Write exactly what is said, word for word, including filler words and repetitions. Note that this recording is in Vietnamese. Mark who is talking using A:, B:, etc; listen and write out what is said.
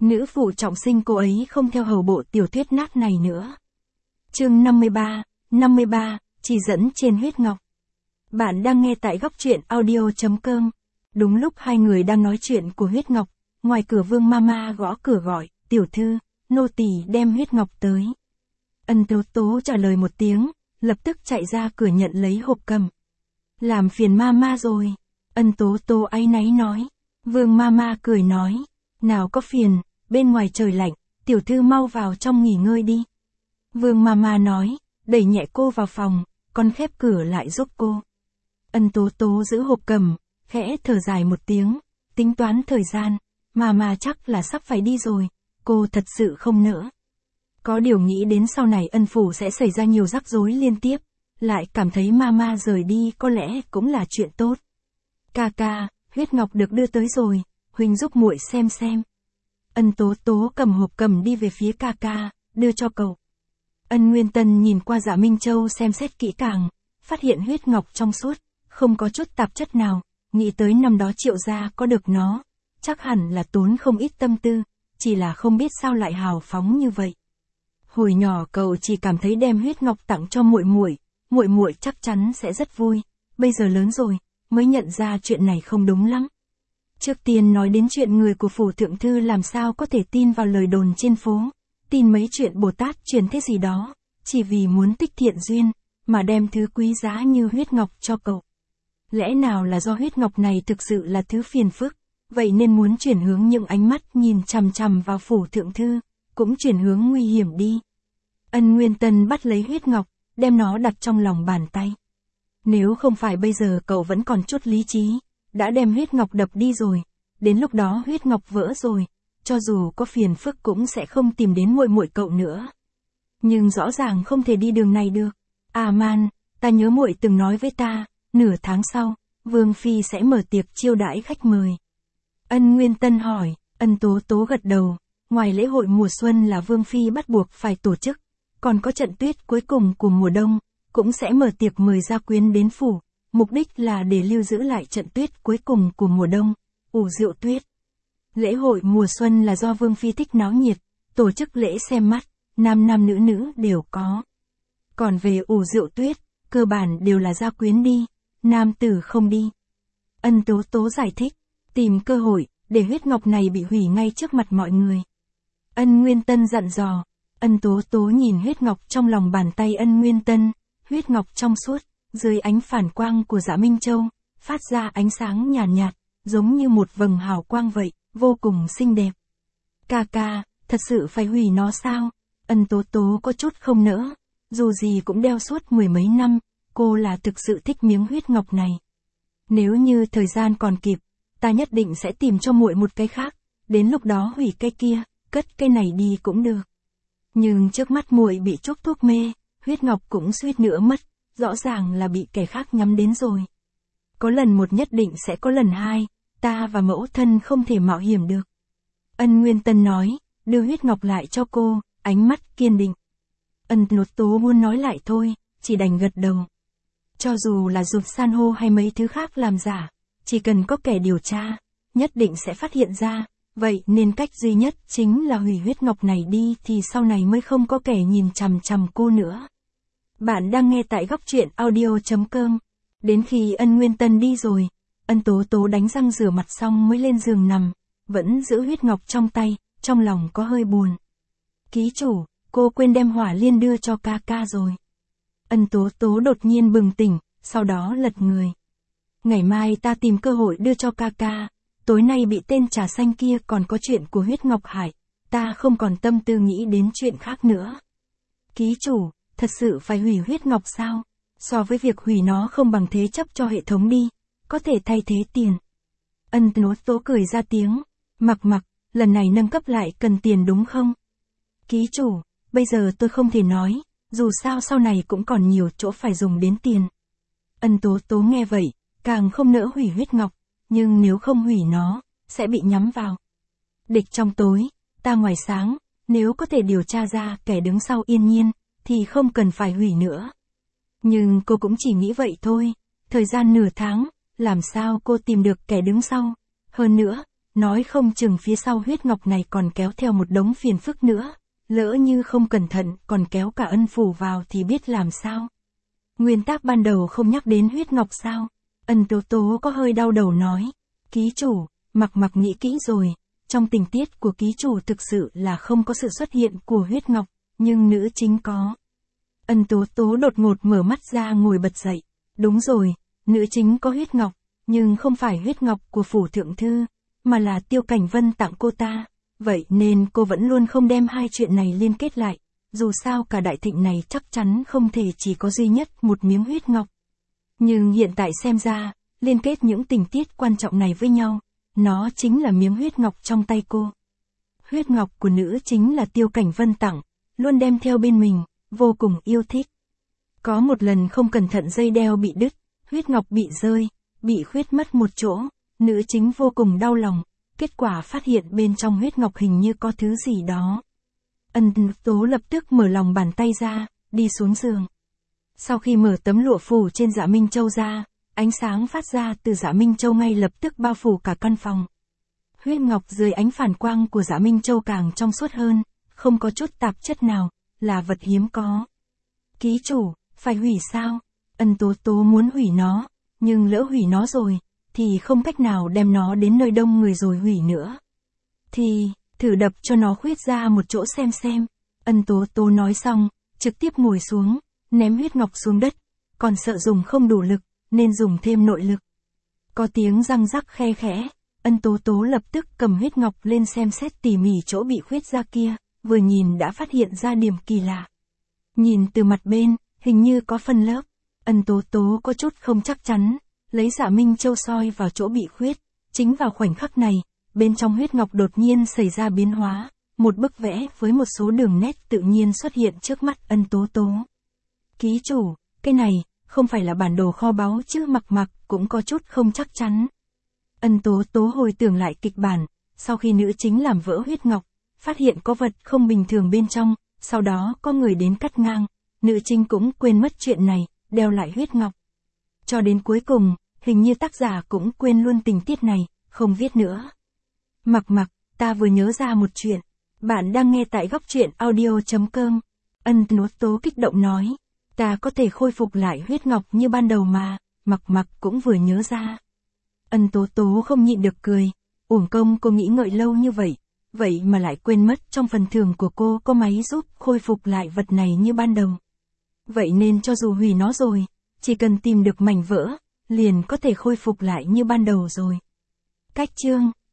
A: Nữ phụ trọng sinh cô ấy không theo hầu bộ tiểu thuyết nát này nữa. Chương năm mươi ba, năm mươi ba, chỉ dẫn trên huyết ngọc. Bạn đang nghe tại góc truyện audio chấm com. Đúng lúc hai người đang nói chuyện của huyết ngọc, ngoài cửa Vương Mama gõ cửa gọi, tiểu thư, nô tỳ đem huyết ngọc tới. Ân Tố Tố trả lời một tiếng, lập tức chạy ra cửa nhận lấy hộp cầm. Làm phiền Mama rồi. Ân Tố Tố áy náy nói. Vương Mama cười nói, nào có phiền, bên ngoài trời lạnh, tiểu thư mau vào trong nghỉ ngơi đi. Vương Mama nói, đẩy nhẹ cô vào phòng, còn khép cửa lại giúp cô. Ân Tố Tố giữ hộp cầm, khẽ thở dài một tiếng, tính toán thời gian, Mama chắc là sắp phải đi rồi, cô thật sự không nỡ. Có điều nghĩ đến sau này ân phủ sẽ xảy ra nhiều rắc rối liên tiếp, lại cảm thấy Mama rời đi có lẽ cũng là chuyện tốt. Ca ca, huyết ngọc được đưa tới rồi, huynh giúp muội xem xem. Ân Tố Tố cầm hộp cầm đi về phía ca ca, đưa cho cậu. Ân Nguyên Tân nhìn qua Dạ Minh Châu xem xét kỹ càng, phát hiện huyết ngọc trong suốt, không có chút tạp chất nào, nghĩ tới năm đó Triệu gia có được nó, chắc hẳn là tốn không ít tâm tư, chỉ là không biết sao lại hào phóng như vậy. Hồi nhỏ cậu chỉ cảm thấy đem huyết ngọc tặng cho muội muội, muội muội chắc chắn sẽ rất vui, bây giờ lớn rồi, mới nhận ra chuyện này không đúng lắm. Trước tiên nói đến chuyện người của phủ thượng thư làm sao có thể tin vào lời đồn trên phố, tin mấy chuyện Bồ Tát truyền thế gì đó, chỉ vì muốn tích thiện duyên, mà đem thứ quý giá như huyết ngọc cho cậu. Lẽ nào là do huyết ngọc này thực sự là thứ phiền phức, vậy nên muốn chuyển hướng những ánh mắt nhìn chằm chằm vào phủ thượng thư, cũng chuyển hướng nguy hiểm đi. Ân Nguyên Tân bắt lấy huyết ngọc, đem nó đặt trong lòng bàn tay. Nếu không phải bây giờ cậu vẫn còn chút lý trí, đã đem huyết ngọc đập đi rồi, đến lúc đó huyết ngọc vỡ rồi, cho dù có phiền phức cũng sẽ không tìm đến muội muội cậu nữa. Nhưng rõ ràng không thể đi đường này được. À man, ta nhớ muội từng nói với ta, nửa tháng sau, Vương Phi sẽ mở tiệc chiêu đãi khách mời. Ân Nguyên Tân hỏi, Ân Tố Tố gật đầu, ngoài lễ hội mùa xuân là Vương Phi bắt buộc phải tổ chức, còn có trận tuyết cuối cùng của mùa đông, cũng sẽ mở tiệc mời gia quyến đến phủ, mục đích là để lưu giữ lại trận tuyết cuối cùng của mùa đông, ủ rượu tuyết. Lễ hội mùa xuân là do Vương Phi thích náo nhiệt, tổ chức lễ xem mắt, nam nam nữ nữ đều có. Còn về ủ rượu tuyết, cơ bản đều là gia quyến đi, nam tử không đi. Ân Tố Tố giải thích, tìm cơ hội, để huyết ngọc này bị hủy ngay trước mặt mọi người. Ân Nguyên Tân dặn dò, Ân Tố Tố nhìn huyết ngọc trong lòng bàn tay Ân Nguyên Tân, huyết ngọc trong suốt, dưới ánh phản quang của Dạ Minh Châu, phát ra ánh sáng nhàn nhạt, nhạt, giống như một vầng hào quang vậy, vô cùng xinh đẹp. Ca ca, thật sự phải hủy nó sao? Ân Tố Tố có chút không nỡ, dù gì cũng đeo suốt mười mấy năm, cô là thực sự thích miếng huyết ngọc này. Nếu như thời gian còn kịp, ta nhất định sẽ tìm cho muội một cái khác, đến lúc đó hủy cái kia, cất cái này đi cũng được. Nhưng trước mắt muội bị chuốc thuốc mê, huyết ngọc cũng suýt nữa mất, rõ ràng là bị kẻ khác nhắm đến rồi. Có lần một nhất định sẽ có lần hai, ta và mẫu thân không thể mạo hiểm được. Ân Nguyên Tân nói, đưa huyết ngọc lại cho cô, ánh mắt kiên định. Ân Tố Tố muốn nói lại thôi, chỉ đành gật đầu. Cho dù là ruột san hô hay mấy thứ khác làm giả, chỉ cần có kẻ điều tra, nhất định sẽ phát hiện ra, vậy nên cách duy nhất chính là hủy huyết ngọc này đi thì sau này mới không có kẻ nhìn chằm chằm cô nữa. Bạn đang nghe tại góc truyện audio chấm com. Đến khi Ân Nguyên Tân đi rồi, Ân Tố Tố đánh răng rửa mặt xong mới lên giường nằm, vẫn giữ huyết ngọc trong tay, trong lòng có hơi buồn. Ký chủ, cô quên đem hỏa liên đưa cho ca ca rồi. Ân Tố Tố đột nhiên bừng tỉnh, sau đó lật người. Ngày mai ta tìm cơ hội đưa cho ca ca, tối nay bị tên trà xanh kia còn có chuyện của huyết ngọc hại, ta không còn tâm tư nghĩ đến chuyện khác nữa. Ký chủ, thật sự phải hủy huyết ngọc sao? So với việc hủy nó không bằng thế chấp cho hệ thống đi, có thể thay thế tiền. Ân Tố Tố cười ra tiếng, mặc mặc, lần này nâng cấp lại cần tiền đúng không? Ký chủ, bây giờ tôi không thể nói, dù sao sau này cũng còn nhiều chỗ phải dùng đến tiền. Ân Tố Tố nghe vậy, càng không nỡ hủy huyết ngọc, nhưng nếu không hủy nó, sẽ bị nhắm vào. Địch trong tối, ta ngoài sáng, nếu có thể điều tra ra kẻ đứng sau Yên Nhiên, thì không cần phải hủy nữa. Nhưng cô cũng chỉ nghĩ vậy thôi, thời gian nửa tháng, làm sao cô tìm được kẻ đứng sau? Hơn nữa, nói không chừng phía sau huyết ngọc này còn kéo theo một đống phiền phức nữa, lỡ như không cẩn thận còn kéo cả ân phủ vào thì biết làm sao. Nguyên tác ban đầu không nhắc đến huyết ngọc sao? Ân Tố Tố có hơi đau đầu nói. Ký chủ, Mặc Mặc nghĩ kỹ rồi, trong tình tiết của ký chủ thực sự là không có sự xuất hiện của huyết ngọc, nhưng nữ chính có. Ân Tố Tố đột ngột mở mắt ra ngồi bật dậy. Đúng rồi, nữ chính có huyết ngọc, nhưng không phải huyết ngọc của phủ thượng thư, mà là Tiêu Cảnh Vân tặng cô ta. Vậy nên cô vẫn luôn không đem hai chuyện này liên kết lại. Dù sao cả đại thịnh này chắc chắn không thể chỉ có duy nhất một miếng huyết ngọc. Nhưng hiện tại xem ra, liên kết những tình tiết quan trọng này với nhau, nó chính là miếng huyết ngọc trong tay cô. Huyết ngọc của nữ chính là Tiêu Cảnh Vân tặng, luôn đem theo bên mình, vô cùng yêu thích. Có một lần không cẩn thận dây đeo bị đứt, huyết ngọc bị rơi, bị khuyết mất một chỗ, nữ chính vô cùng đau lòng, kết quả phát hiện bên trong huyết ngọc hình như có thứ gì đó. Ân Tố lập tức mở lòng bàn tay ra, đi xuống giường. Sau khi mở tấm lụa phủ trên Dạ Minh Châu ra, ánh sáng phát ra từ Dạ Minh Châu ngay lập tức bao phủ cả căn phòng. Huyết ngọc dưới ánh phản quang của Dạ Minh Châu càng trong suốt hơn, không có chút tạp chất nào, là vật hiếm có. Ký chủ, phải hủy sao? Ân Tố Tố muốn hủy nó, nhưng lỡ hủy nó rồi, thì không cách nào đem nó đến nơi đông người rồi hủy nữa. Thì, thử đập cho nó khuyết ra một chỗ xem xem. Ân Tố Tố nói xong, trực tiếp ngồi xuống, ném huyết ngọc xuống đất, còn sợ dùng không đủ lực, nên dùng thêm nội lực. Có tiếng răng rắc khe khẽ, Ân Tố Tố lập tức cầm huyết ngọc lên xem xét tỉ mỉ chỗ bị khuyết ra kia, vừa nhìn đã phát hiện ra điểm kỳ lạ. Nhìn từ mặt bên, hình như có phân lớp. Ân Tố Tố có chút không chắc chắn, lấy Dạ Minh Châu soi vào chỗ bị khuyết. Chính vào khoảnh khắc này, bên trong huyết ngọc đột nhiên xảy ra biến hóa, một bức vẽ với một số đường nét tự nhiên xuất hiện trước mắt Ân Tố Tố. Ký chủ, cái này, không phải là bản đồ kho báu chứ? Mặc Mặc cũng có chút không chắc chắn. Ân Tố Tố hồi tưởng lại kịch bản, sau khi nữ chính làm vỡ huyết ngọc, phát hiện có vật không bình thường bên trong, sau đó có người đến cắt ngang, nữ chính cũng quên mất chuyện này, đeo lại huyết ngọc. Cho đến cuối cùng, hình như tác giả cũng quên luôn tình tiết này, không viết nữa. Mặc Mặc, ta vừa nhớ ra một chuyện. Bạn đang nghe tại góc truyện audio chấm com. Ân Tố Tố kích động nói. Ta có thể khôi phục lại huyết ngọc như ban đầu mà. Mặc Mặc cũng vừa nhớ ra. Ân Tố Tố không nhịn được cười. Uổng công cô nghĩ ngợi lâu như vậy. Vậy mà lại quên mất trong phần thưởng của cô có máy giúp khôi phục lại vật này như ban đầu. Vậy nên cho dù hủy nó rồi, chỉ cần tìm được mảnh vỡ, liền có thể khôi phục lại như ban đầu rồi. Cách chương